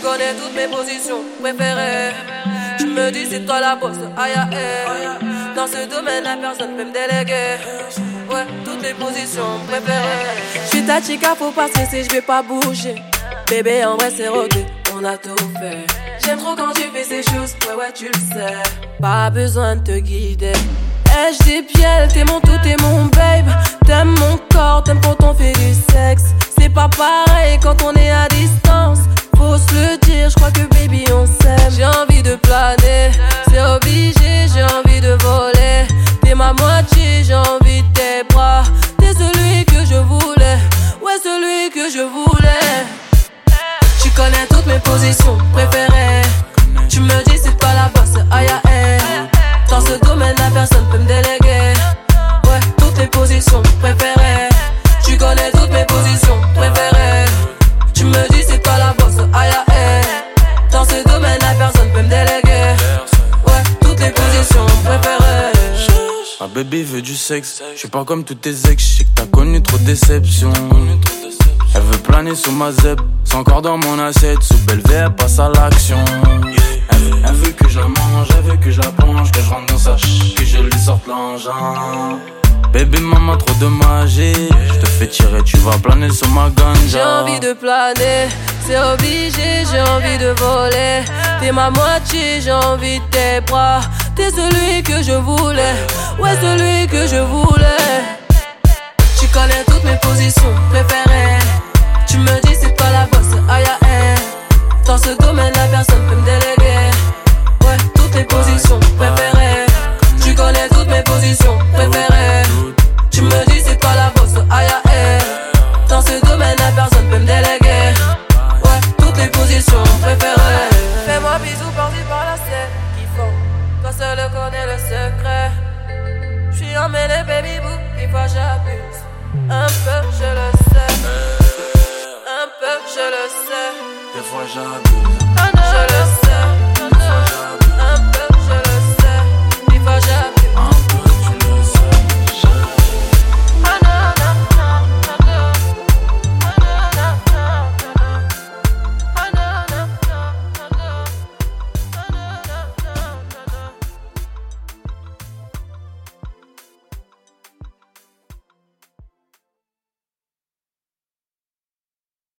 connais toutes mes positions préférées. Tu me dis c'est toi la boss, aïe aïe. Dans ce domaine la personne peut me déléguer. Ouais, toutes les positions préférées. J'suis ta chica, faut pas stresser, j'vais pas bouger. Bébé en vrai c'est rodé, on a tout fait. J'aime trop quand tu fais ces choses, ouais tu le sais. Pas besoin de te guider. Ai-je des pieds, t'es mon tout, t'es mon babe. T'aimes mon corps, t'aimes quand on fait du sexe. C'est pas pareil quand on est à distance. Faut se le dire, j'crois que baby on s'aime. J'ai envie de planer, c'est obligé, j'ai envie de voler. T'es ma moitié, j'ai envie de tes bras. T'es celui que je voulais, ouais celui que je voulais. Tu connais toutes mes positions préférées. Tu me dis c'est toi la boss, aïe aïe. Dans ce domaine la personne peut me déléguer. Ouais, toutes les positions préférées. Tu connais toutes mes positions préférées. Tu me dis c'est toi la boss, aïe aïe. Dans ce domaine la personne peut me déléguer. Ouais, toutes les positions préférées. Ma baby veut du sexe. J'suis pas comme tous tes ex. J'sais que t'as connu trop de déceptions. Elle veut planer sous ma zeb. C'est encore dans mon assiette. Sous belle V, elle passe à l'action. Elle veut que je la mange, elle veut que je la penche, que je rentre dans sa que je lui sorte l'engin. Baby maman trop de magie. Je te fais tirer, tu vas planer sur ma ganja. J'ai envie de planer, c'est obligé, j'ai envie de voler. T'es ma moitié, j'ai envie de tes bras. T'es celui que je voulais, ouais celui que je voulais. Tu connais toutes mes positions préférées. Tu me dis c'est toi la boss, aïe aïe. Dans ce domaine la personne peut me déléguer. Ouais, toutes les positions préférées. Tu connais toutes mes positions préférées. Tu me dis c'est toi la boss, aïe aïe. Dans ce domaine la personne peut me déléguer. Ouais, toutes les positions préférées. Fais-moi bisous par-ci par-là, c'est kiffant. Toi seul connais le secret. J'suis emmêlé baby boo, des fois j'abuse. Un peu je le sais. Un peu je le sais. Des fois j'abuse. Je le sais. Un peu je le sais. Des fois j'abuse.